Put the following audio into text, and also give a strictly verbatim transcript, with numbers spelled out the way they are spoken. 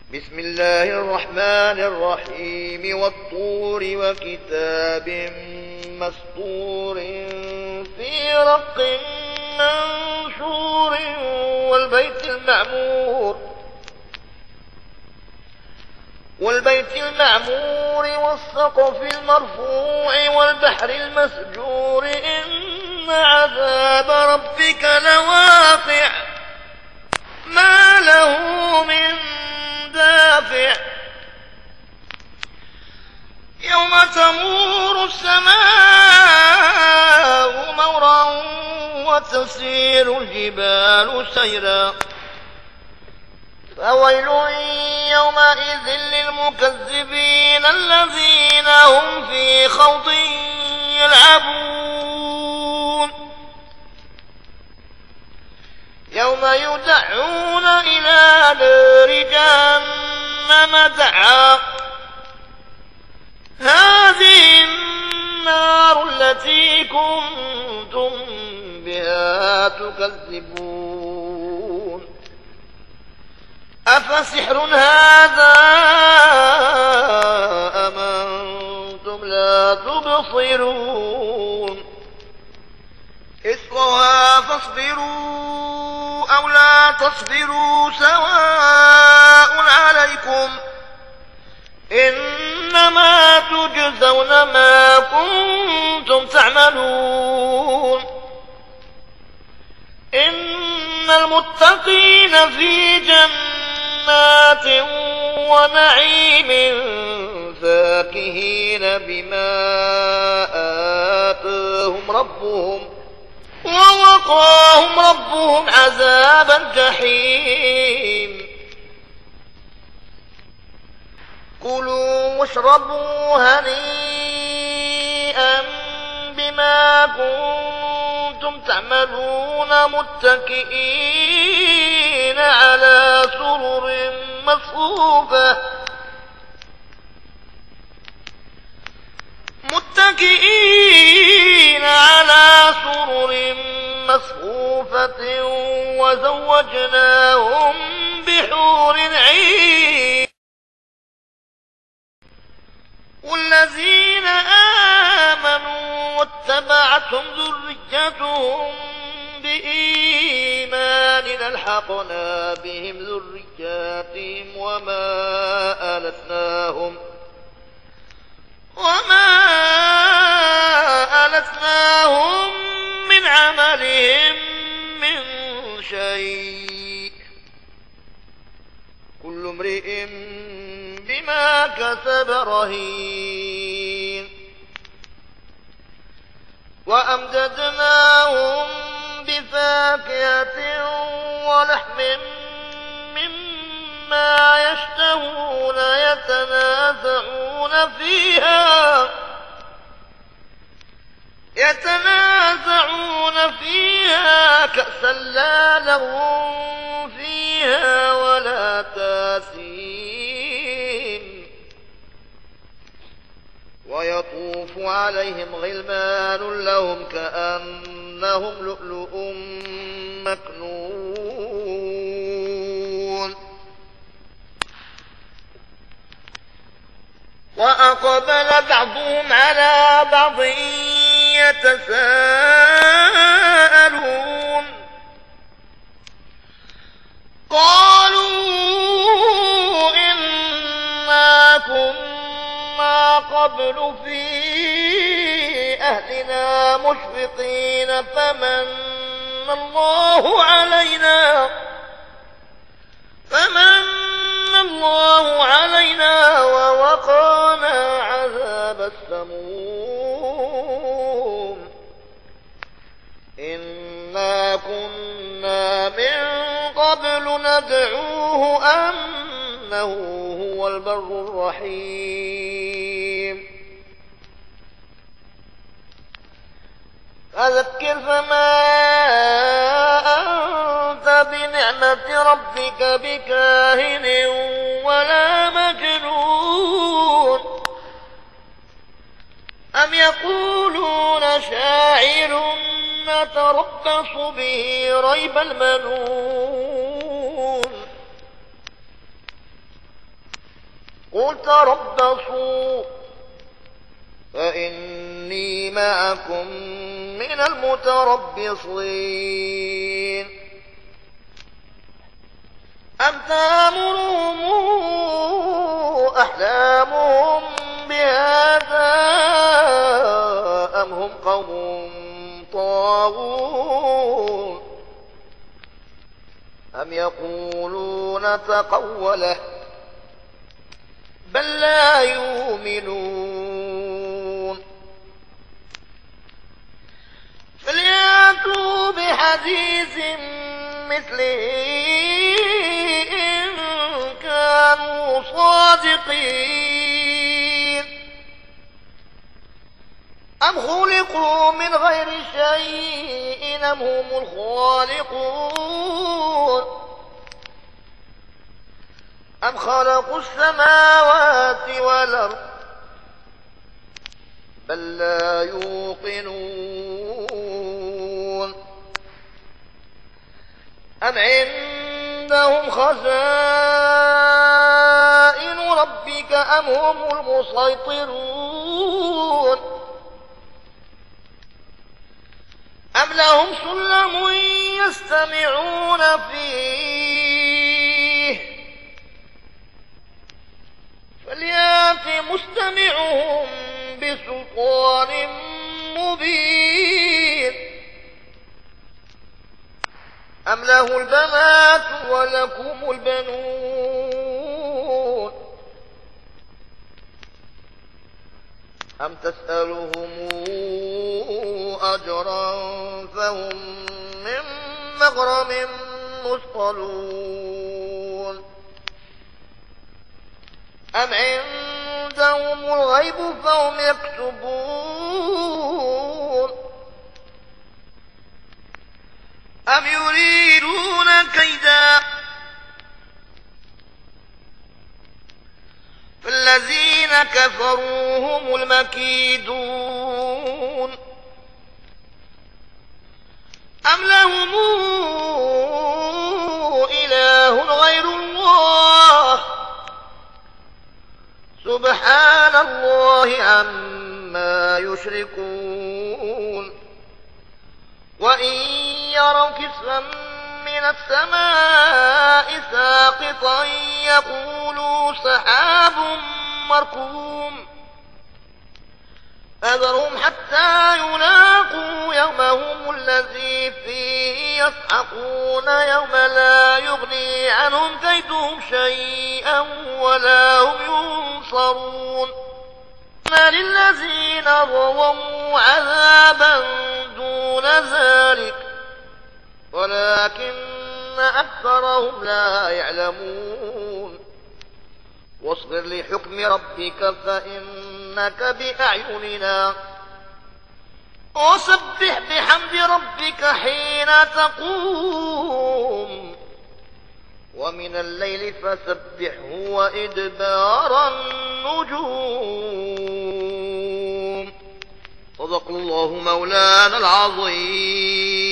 بسم الله الرحمن الرحيم والطور وكتاب مسطور في رق منشور والبيت المعمور والبيت المعمور والسقف المرفوع والبحر المسجور إن عذاب ربك لواقع ما له من دافع يوم تمور السماء مورا وتسير الجبال سيرا فويل يومئذ للمكذبين الذين هم في خوض يلعبون يوم يدعون إلى نار جهنم دعا هذه النار التي كنتم بها تكذبون أفسحر هذا أم أنتم لا تبصرون اصلوها فاصبروا أو لا تصبروا سواء عليكم إنما تجزون ما كنتم تعملون إن المتقين في جنات ونعيم فاكهين بما آتاهم ربهم ووقاهم ربهم عذاب الجحيم كلوا واشربوا هنيئا بما كنتم تعملون متكئين على سرر مصفوفة متكئين على سرر مصفوفة وزوجناهم بحور عين والذين آمنوا واتبعتهم ذريتهم بإيمان ألحقنا بهم ذرياتهم وما ألتناهم وما ألتناهم من عملهم من شيء كل امرئ بما كسب رهين وأمددناهم بفاكهة ولحم مما يشتهون يتنازعون فيها يتنازعون فيها كأسا لا لغو فيها ولا تاثيم ويطوف عليهم غلمان لهم كأنهم لؤلؤ مكنون وأقبل بعضهم على بعض يتساءلون قالوا إنا كنا قبل في أهلنا مشفقين فمن الله علينا فمن الله علينا ووقانا عذاب السموم إنا كنا من قبل ندعوه أنه هو البر الرحيم فذكر فما أنت بنعمة ربك بكاهن ولا مجنون أم يقولون شاعر نتربص به ريب المنون قل تربصوا فإني معكم من المتربصين أم تأمرهم أحلامهم بهذا أم هم قوم طاغون أم يقولون تقوله بل لا يؤمنون فليأتوا بحديث مثله إن كانوا صادقين أم خلقوا من غير شيء أم هم الخالقون أم خلقوا السماوات والأرض بل لا يوقنون أم عندهم خزائن ربك أم هم المسيطرون أم لهم سلم يستمعون فيه فليأت مستمعهم بسلطان مبين أم له البنات ولكم البنون أم تسألهم أجرا فهم من مغرم مثقلون أم عندهم الغيب فهم يكتبون أم يريدون كيدا فالذين كفروا هم المكيدون أم لهم إله غير الله سبحان الله عما يشركون وإن يروا كسفا من السماء ساقطا يقولوا سحاب مركوم فذرهم حتى يلاقوا يومهم الذي فيه يصعقون يوم لا يغني عنهم كيدهم شيئا ولا هم ينصرون ما للذين ظلموا عذابا دون ذلك ولكن أكثرهم لا يعلمون واصبر لحكم ربك فإنك بأعيننا وسبح بحمد ربك حين تقوم ومن الليل فسبحه وإدبار النجوم صدق الله مولانا العظيم.